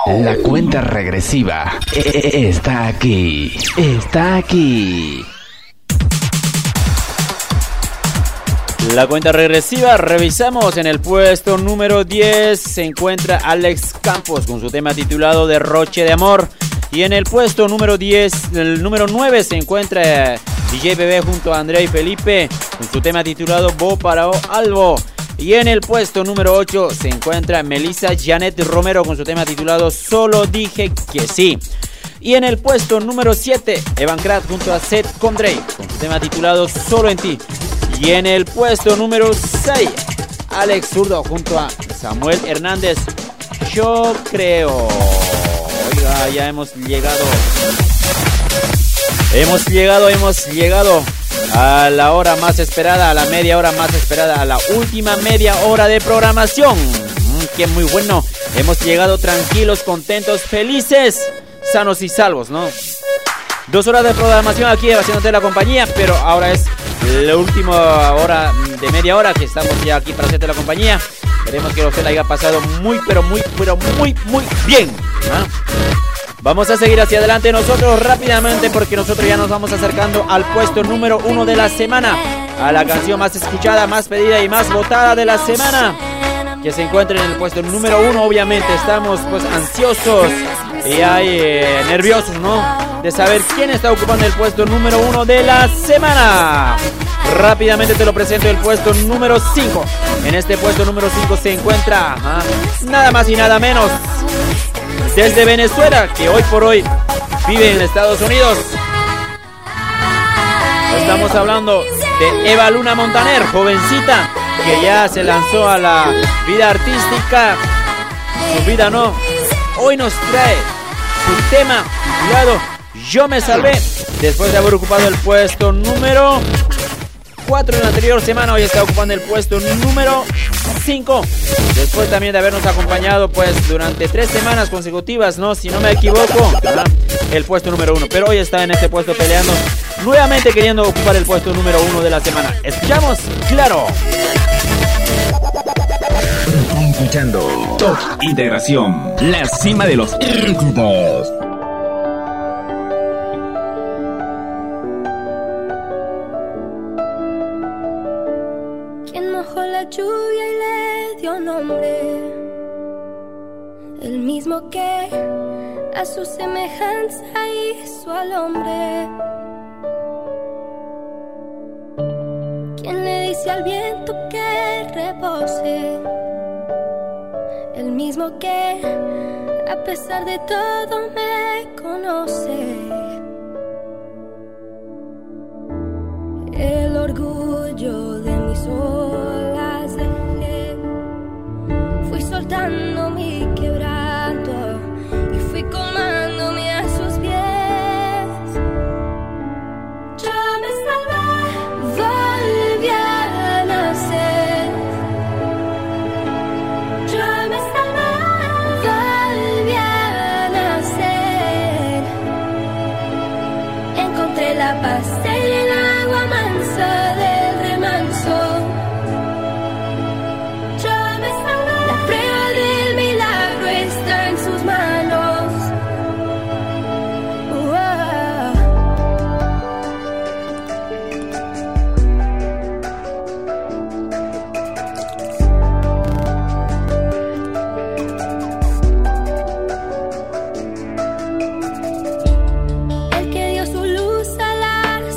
La cuenta regresiva está aquí. Está aquí. La cuenta regresiva, revisamos en el puesto número 10 se encuentra Alex Campos con su tema titulado Derroche de Amor. Y en el puesto número 10, el número 9 se encuentra DJ Bebé junto a Andrea y Felipe con su tema titulado Bo para Albo. Y en el puesto número 8 se encuentra Melissa Janet Romero con su tema titulado Solo dije que sí. Y en el puesto número 7, Evan Krat junto a Seth Condrey con su tema titulado Solo en ti. Y en el puesto número 6, Alex Zurdo junto a Samuel Hernández, Yo creo. Oiga, ya hemos llegado a la hora más esperada, a la media hora más esperada, a la última media hora de programación. Qué muy bueno. Hemos llegado tranquilos, contentos, felices, sanos y salvos, ¿no? 2 horas de programación aquí haciéndote la compañía, pero ahora es la última hora de media hora que estamos ya aquí para hacerte la compañía. Esperemos que usted la haya pasado muy bien, ¿no? Vamos a seguir hacia adelante nosotros rápidamente porque nosotros ya nos vamos acercando al puesto número 1 de la semana, a la canción más escuchada, más pedida y más votada de la semana, que se encuentra en el puesto número 1. Obviamente estamos pues ansiosos y nerviosos, ¿no?, de saber quién está ocupando el puesto número 1 de la semana. Rápidamente te lo presento, el puesto número 5. En este puesto número 5 se encuentra nada más y nada menos desde Venezuela, que hoy por hoy vive en Estados Unidos. Estamos hablando de Eva Luna Montaner, jovencita que ya se lanzó a la vida artística. Su vida no. Hoy nos trae su tema titulado Yo me salvé, después de haber ocupado el puesto número 4 en la anterior semana. Hoy está ocupando el puesto número 5, después también de habernos acompañado pues durante 3 semanas consecutivas, ¿no?, si no me equivoco, el puesto número 1, pero hoy está en este puesto peleando, nuevamente queriendo ocupar el puesto número 1 de la semana. Escuchamos, claro. Están escuchando Top Integración, la cima de los éxitos. Lluvia y le dio nombre, el mismo que a su semejanza hizo al hombre, quien le dice al viento que repose, el mismo que a pesar de todo me conoce. El orgullo de mis olas dejé, fui soltando mi quebranto y fui colmándome a sus pies. Yo me salvé, volví a nacer. Yo me salvé, volví a nacer. Encontré la paz en el agua mansa del remanso. Yo me salvé, la prueba del milagro está en sus manos. El que dio su luz a las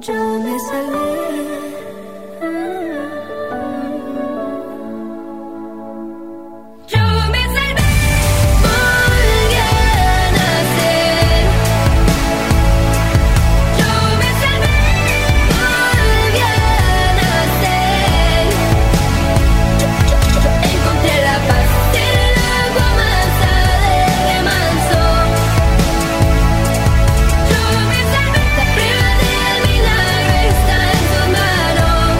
yo me salvé. Yo me salvé, volví a nacer. Yo me salvé, volví a nacer. Encontré la paz en el agua mansa del remanso. Yo me salvé, la prueba del milagro está en tus manos.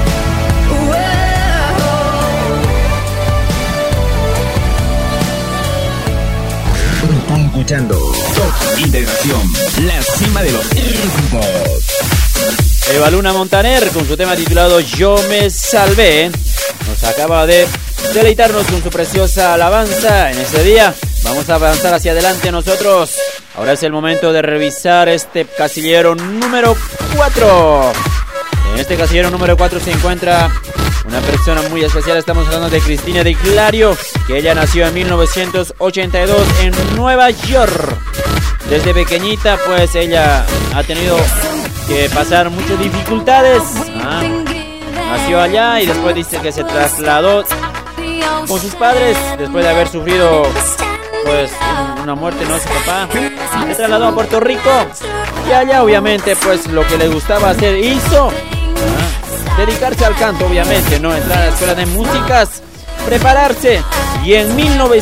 Están escuchando Top Integración, la cima de los éxitos. Eva Luna Montaner con su tema titulado Yo me salvé nos acaba de deleitarnos con su preciosa alabanza en ese día. Vamos a avanzar hacia adelante nosotros. Ahora es el momento de revisar este casillero número 4. En este casillero número 4 se encuentra una persona muy especial. Estamos hablando de Cristina Di Clario, que ella nació en 1982 en Nueva York. Desde pequeñita pues ella ha tenido que pasar muchas dificultades. Nació allá y después dice que se trasladó con sus padres después de haber sufrido pues una muerte, ¿no? Su papá se trasladó a Puerto Rico y allá obviamente pues lo que le gustaba hacer hizo dedicarse al canto, obviamente, ¿no? Entrar a la escuela de músicas, prepararse y en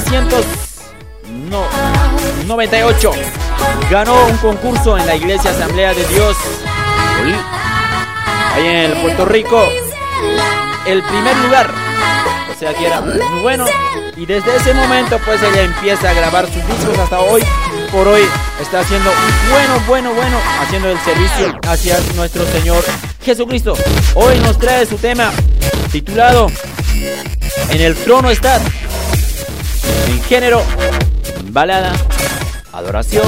1998 ganó un concurso en la Iglesia Asamblea de Dios ahí en el Puerto Rico, el primer lugar, o sea que era muy bueno, y desde ese momento pues ella empieza a grabar sus discos hasta hoy. Por hoy está haciendo bueno, haciendo el servicio hacia nuestro Señor Jesucristo. Hoy nos trae su tema titulado En el trono estás, en género balada, adoración.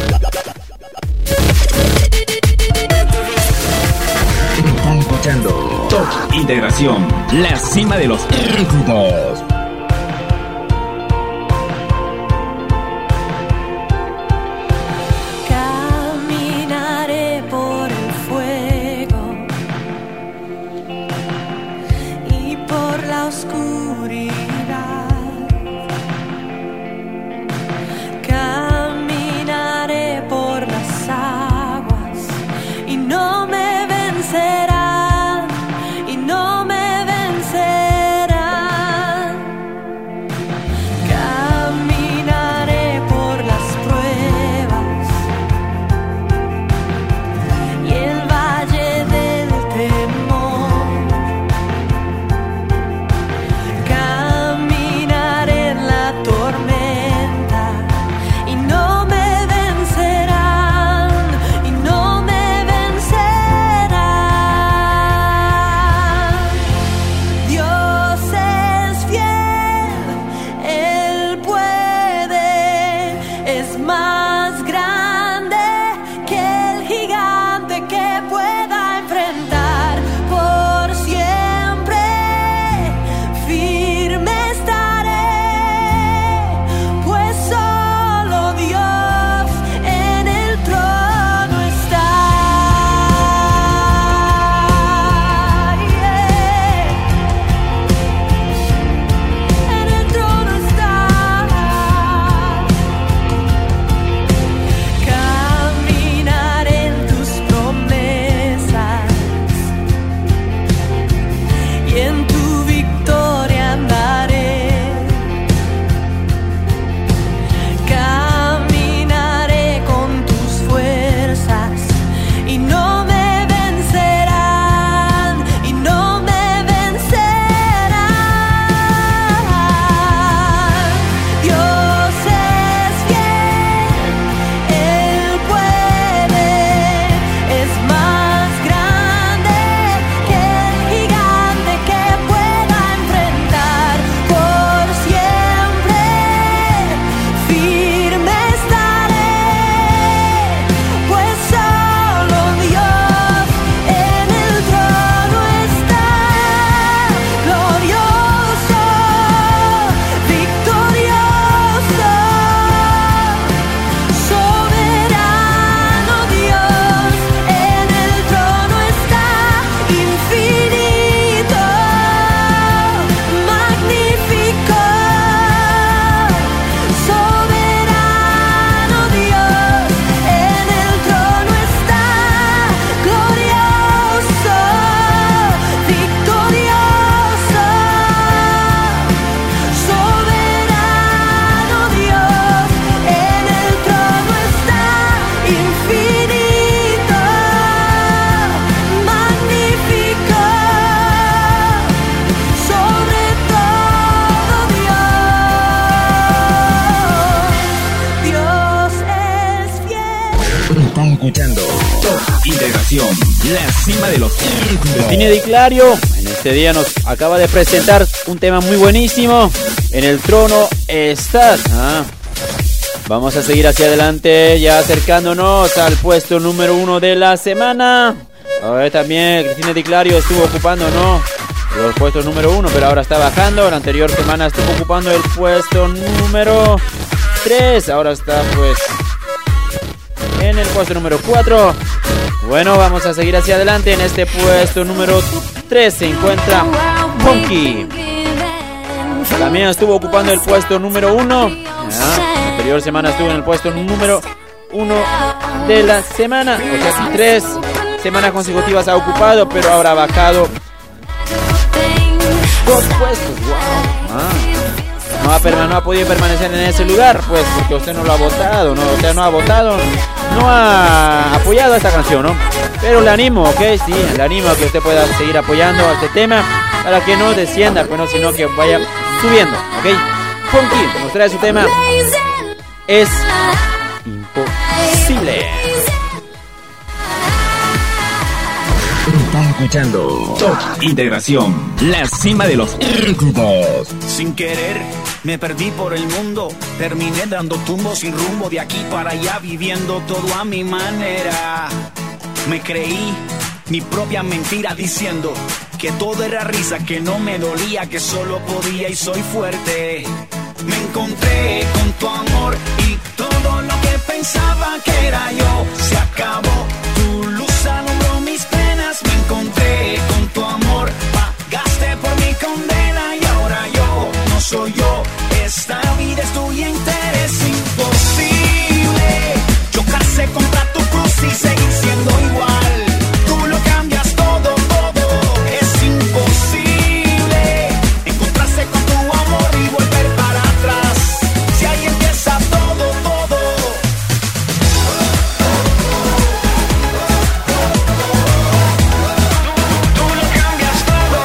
Están escuchando Top Integración, la cima de los éxitos. Caminaré por el fuego y por la oscuridad. Caminaré por las aguas y no me vencerán, y no me vencerán. Estás escuchando Top Integración, la cima de los Cristina Di Clario en este día nos acaba de presentar un tema muy buenísimo. En el trono estás. Vamos a seguir hacia adelante, ya acercándonos al puesto número 1 de la semana. También Cristina Di Clario estuvo ocupando, los puestos número 1, pero ahora está bajando. La anterior semana estuvo ocupando el puesto número 3. Ahora está pues en el puesto número 4. Bueno, vamos a seguir hacia adelante. En este puesto número 3 se encuentra Funky. También estuvo ocupando el puesto número 1. La anterior semana estuvo en el puesto número 1 de la semana. O sea, 3 semanas consecutivas ha ocupado, pero ahora ha bajado 2 puestos. Wow. No ha podido permanecer en ese lugar, pues, porque usted no lo ha votado, Usted no ha votado, no ha apoyado a esta canción, Pero le animo, ¿ok? Sí, le animo a que usted pueda seguir apoyando a este tema para que no descienda, pues sino que vaya subiendo, ¿ok? Funky nos trae su tema. Es imposible. Estás escuchando Top Integración, la cima de los éxitos. Sin querer me perdí por el mundo, terminé dando tumbos sin rumbo, de aquí para allá viviendo todo a mi manera. Me creí mi propia mentira diciendo que todo era risa, que no me dolía, que solo podía y soy fuerte. Me encontré con tu amor y todo lo que pensaba que era yo se acabó. Tu luz alumbró mis penas. Me encontré con tu amor, pagaste por mi condena y ahora yo no soy yo. Esta vida es tuya entera, es imposible chocarse contra tu cruz y seguir siendo igual. Tú lo cambias todo, es imposible encontrarse con tu amor y volver para atrás. Si ahí empieza todo. Tú lo cambias todo.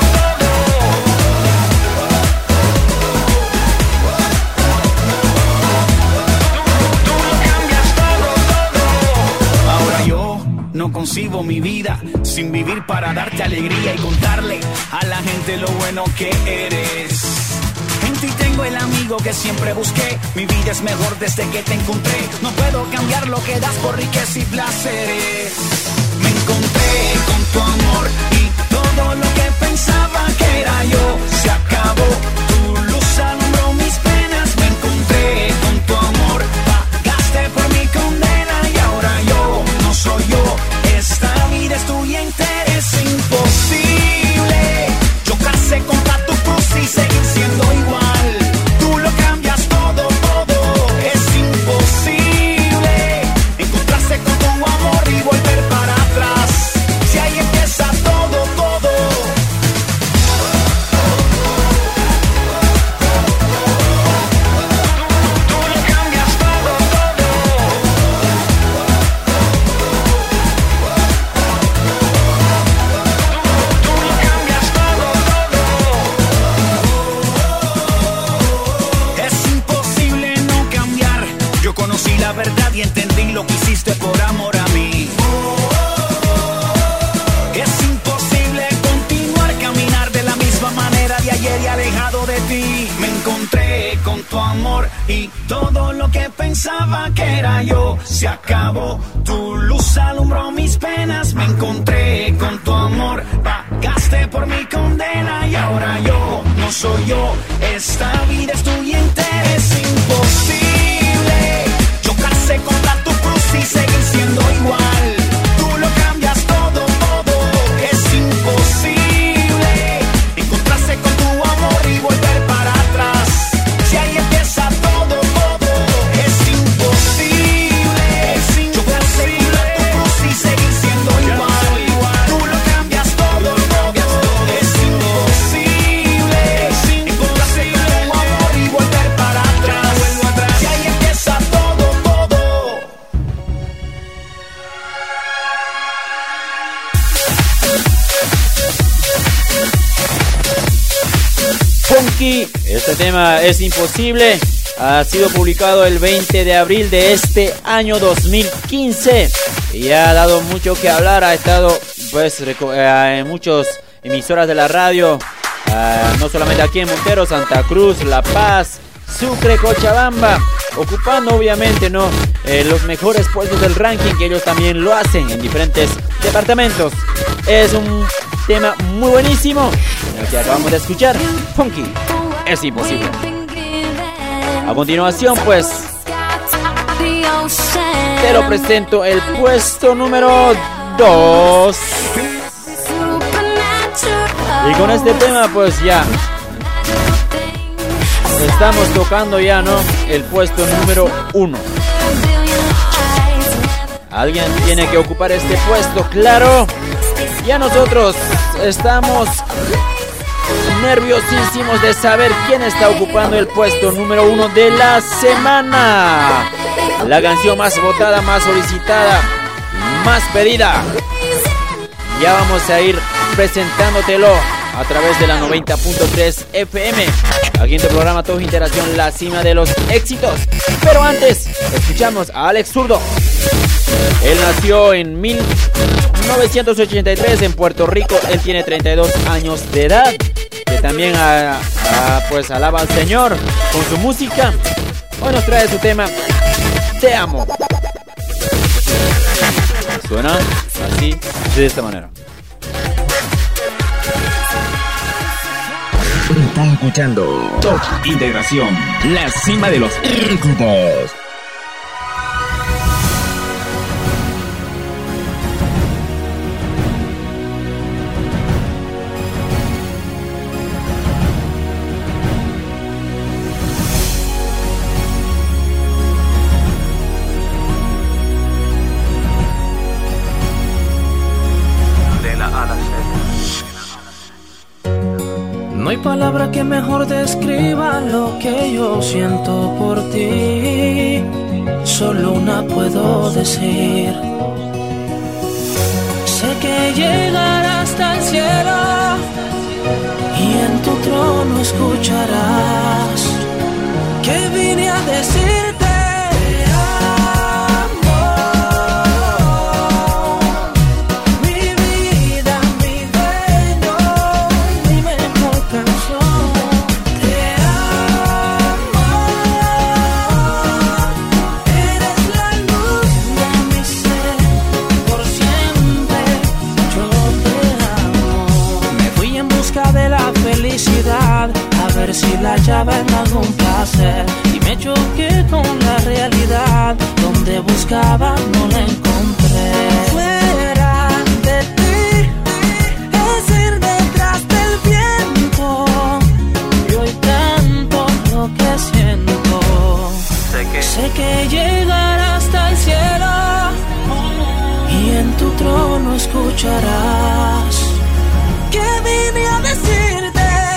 Tú lo cambias todo. Ahora yo no concibo mi vida sin vivir para darte alegría y contarle a la gente lo bueno que eres. En ti tengo el amigo que siempre busqué. Mi vida es mejor desde que te encontré. No puedo cambiar lo que das por riqueza y placeres. Me encontré con tu amor y todo lo que pensaba que era yo se acabó. Tu luz alumbró mis penas. Me encontré con tu amor, pagaste por mi condena y ahora yo no soy yo. Esta vida es tuya entera, es imposible chocarse contra tu cruz y seguir siendo igual. Tú lo cambias todo, es imposible encontrarse con tu amor y volver para atrás. Si ahí empieza todo. Tú lo cambias todo. Tú lo cambias todo. Es imposible no cambiar. Yo conocí la verdad y entendí lo que hiciste por amor a mí. Es imposible continuar, caminar de la misma manera de ayer y alejado de ti. Me encontré con tu amor y todo lo que pensaba que era yo se acabó. Tu luz alumbró mis penas. Me encontré con tu amor, pagaste por mi condena y ahora yo no soy yo. Esta vida es tuya entera, es imposible chocarse contra tu cruz y seguir siendo igual. Tú lo cambias todo, es imposible encontrarse con tu amor y volver para atrás. Si ahí empieza todo, es imposible chocarse contra tu cruz y seguir siendo igual. Tú lo cambias todo, es imposible encontrarse con tu amor y volver para atrás. Si ahí empieza todo. Funky, este tema es imposible. Ha sido publicado el 20 de abril de este año 2015. y ha dado mucho que hablar. Ha estado pues en muchas emisoras de la radio, no solamente aquí en Montero, Santa Cruz, La Paz, Sucre, Cochabamba, ocupando obviamente los mejores puestos del ranking, que ellos también lo hacen en diferentes departamentos. Es un tema muy buenísimo el que acabamos de escuchar, Funky, es imposible. A continuación pues te lo presento, el puesto número 2. Y con este tema pues ya estamos tocando ya, ¿no?, el puesto número 1. Alguien tiene que ocupar este puesto, claro. Ya nosotros estamos nerviosísimos de saber quién está ocupando el puesto número 1 de la semana. La canción más votada, más solicitada, más pedida. Ya vamos a ir presentándotelo a través de la 90.3 FM, aquí en tu programa Top Interacción, la cima de los éxitos. Pero antes, escuchamos a Alex Zurdo. Él nació en 1983 en Puerto Rico. Él tiene 32 años de edad, que también pues alaba al Señor con su música. Hoy nos trae su tema, Te Amo. Suena así, de esta manera. Estás escuchando Top Integración, la cima de los éxitos. No hay palabra que mejor describa lo que yo siento por ti. Solo una puedo decir. Sé que llegarás hasta el cielo y en tu trono escucharás que vine a decirte. A ver si la llave en algún placer, y me choqué con la realidad. Donde buscaba no la encontré. Fuera de ti es ir detrás del viento, y hoy canto lo que siento. Sé que llegarás hasta el cielo y en tu trono escucharás que vine a decirte.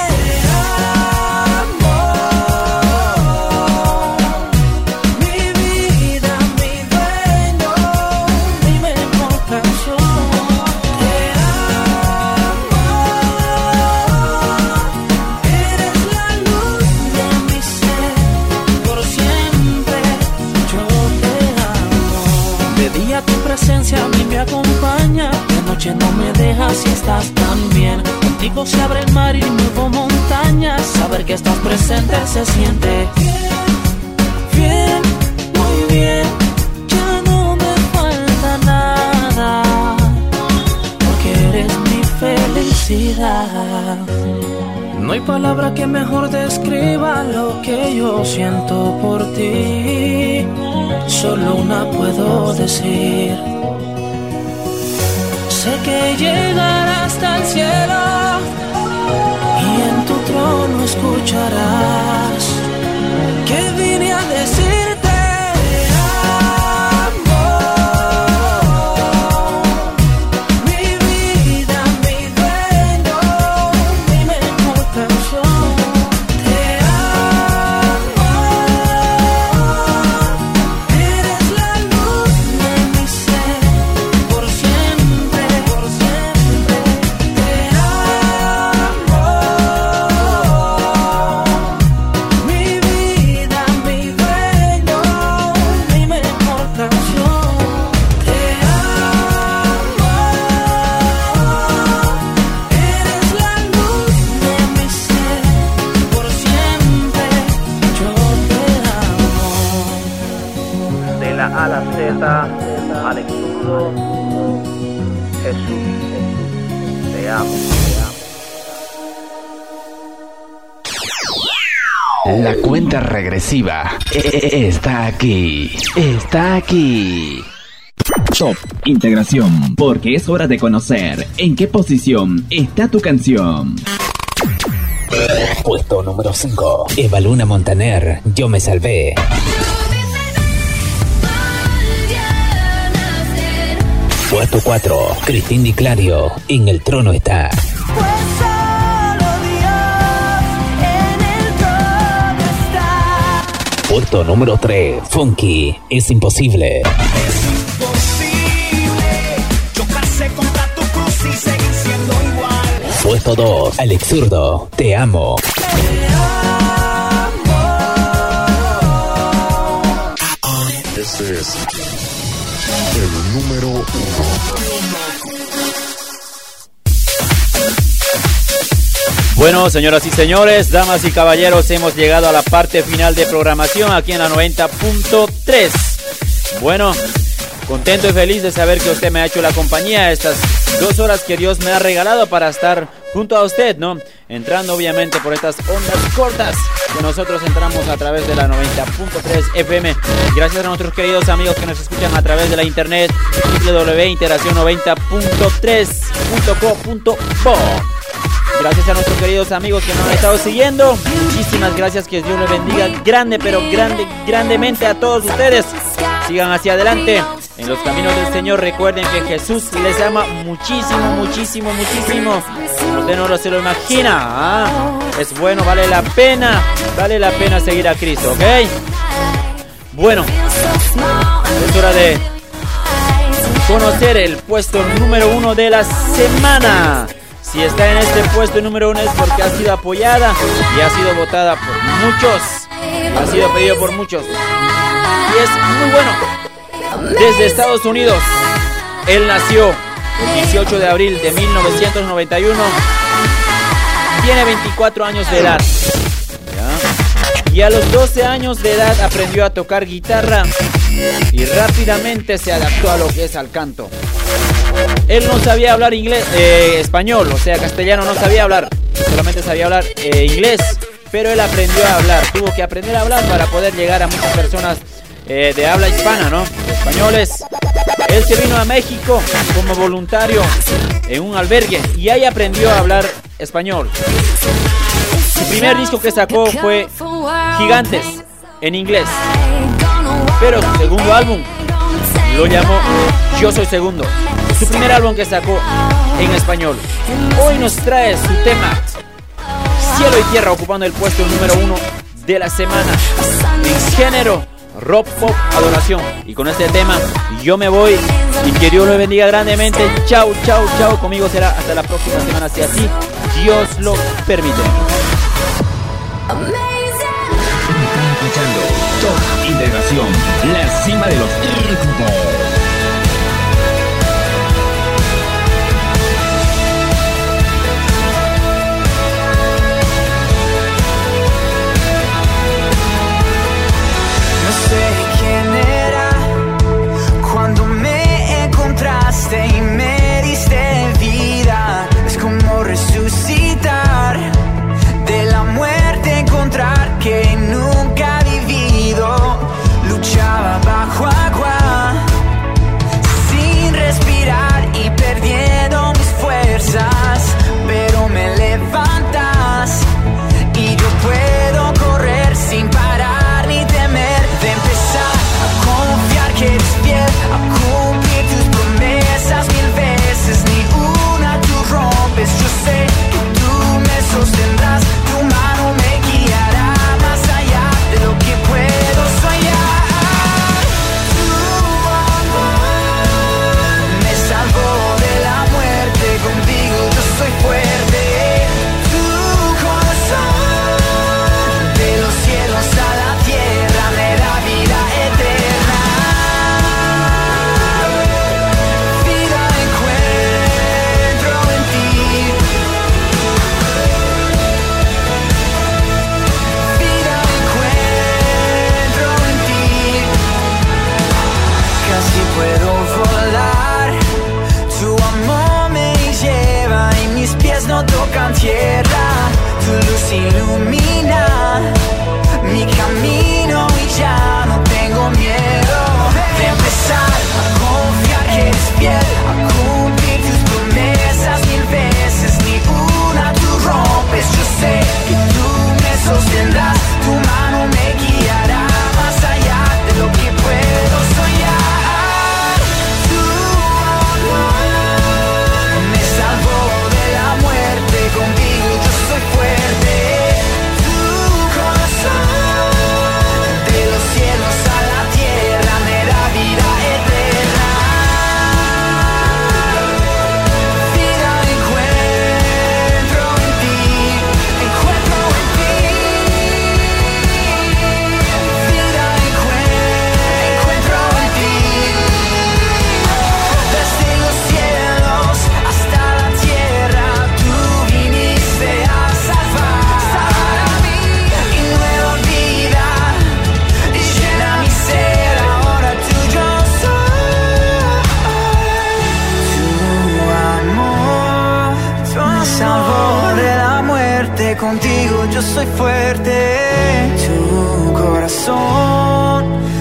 A mí me acompaña, de noche no me dejas si estás tan bien. Contigo se abre el mar y muevo montañas. Saber que estás presente se siente bien, muy bien. Ya no me falta nada, porque eres mi felicidad. No hay palabra que mejor describa lo que yo siento por ti. Solo una puedo decir. Sé que llegarás hasta el cielo y en tu trono escucharás que vine a decirte. Z, Alex Zurdo, Jesús, te amo. La cuenta regresiva está aquí. Está aquí. Top Integración, porque es hora de conocer en qué posición está tu canción. Puesto número 5. Eva Luna Montaner, Yo me salvé. Puesto 4. Cristín Di Clario, En el trono está. Puesto número 3. Funky, Es imposible. Es imposible chocarse contra tu cruz y seguir siendo igual. Puesto 2. Alex Zurdo, Te amo. Ese es el número 1. Bueno, señoras y señores, damas y caballeros, hemos llegado a la parte final de programación aquí en la 90.3. Bueno, contento y feliz de saber que usted me ha hecho la compañía estas 2 horas que Dios me ha regalado para estar junto a usted, ¿no? Entrando obviamente por estas ondas cortas que nosotros entramos a través de la 90.3 FM. Gracias a nuestros queridos amigos que nos escuchan a través de la internet www.integracion90.3.co.bo. Gracias a nuestros queridos amigos que nos han estado siguiendo. Muchísimas gracias, que Dios les bendiga grande, pero grandemente a todos ustedes. Sigan hacia adelante en los caminos del Señor. Recuerden que Jesús les ama muchísimo. Usted no se lo imagina, ¿ah? Es bueno, vale la pena seguir a Cristo, ¿ok? Bueno, es hora de conocer el puesto número 1 de la semana. Si está en este puesto número 1 es porque ha sido apoyada y ha sido votada por muchos. Ha sido pedido por muchos. Y es muy bueno. Desde Estados Unidos. Él nació el 18 de abril de 1991. Tiene 24 años de edad. ¿Ya? Y a los 12 años de edad aprendió a tocar guitarra y rápidamente se adaptó a lo que es al canto. Él no sabía hablar español, o sea, castellano no sabía hablar, solamente sabía hablar inglés, pero él aprendió a hablar, tuvo que aprender a hablar para poder llegar a muchas personas de habla hispana, ¿no? Españoles. Él se vino a México como voluntario en un albergue y ahí aprendió a hablar español. Su primer disco que sacó fue Gigantes, en inglés, pero su segundo álbum lo llamó Yo Soy Segundo. Su primer álbum que sacó en español. Hoy nos trae su tema Cielo y Tierra, ocupando el puesto número 1 de la semana en género rock, pop, adoración. Y con este tema yo me voy y que Dios lo bendiga grandemente. Chau. Conmigo será hasta la próxima semana, si así Dios lo permite. Escuchando Top Integración, la cima de los ritmos. Y me diste vida, es como resucitar de la muerte, encontrar que nunca he vivido. Luchaba bajo agua puedo volar. Tu amor me lleva y mis pies no tocan tierra. Tu luz ilumina mi camino y ya no tengo miedo de empezar a confiar que eres fiel, a cumplir tus promesas 1000 veces, ni una tú rompes. Yo sé que tú me sostendrás, tu mano me guiará más allá de lo que puedo soñar. Tu amor me salvó de la muerte, contigo yo soy fuerte. Tu corazón de los cielos a la tierra me da vida eterna. Vida encuentro en ti, encuentro en ti. Vida encuentro en ti. Desde los cielos hasta la tierra tú viniste a salvar a mí. Y nueva vida llena mi ser, ahora tuyo soy. Tu amor me salvó de la muerte, contigo yo soy fuerte. Tu corazón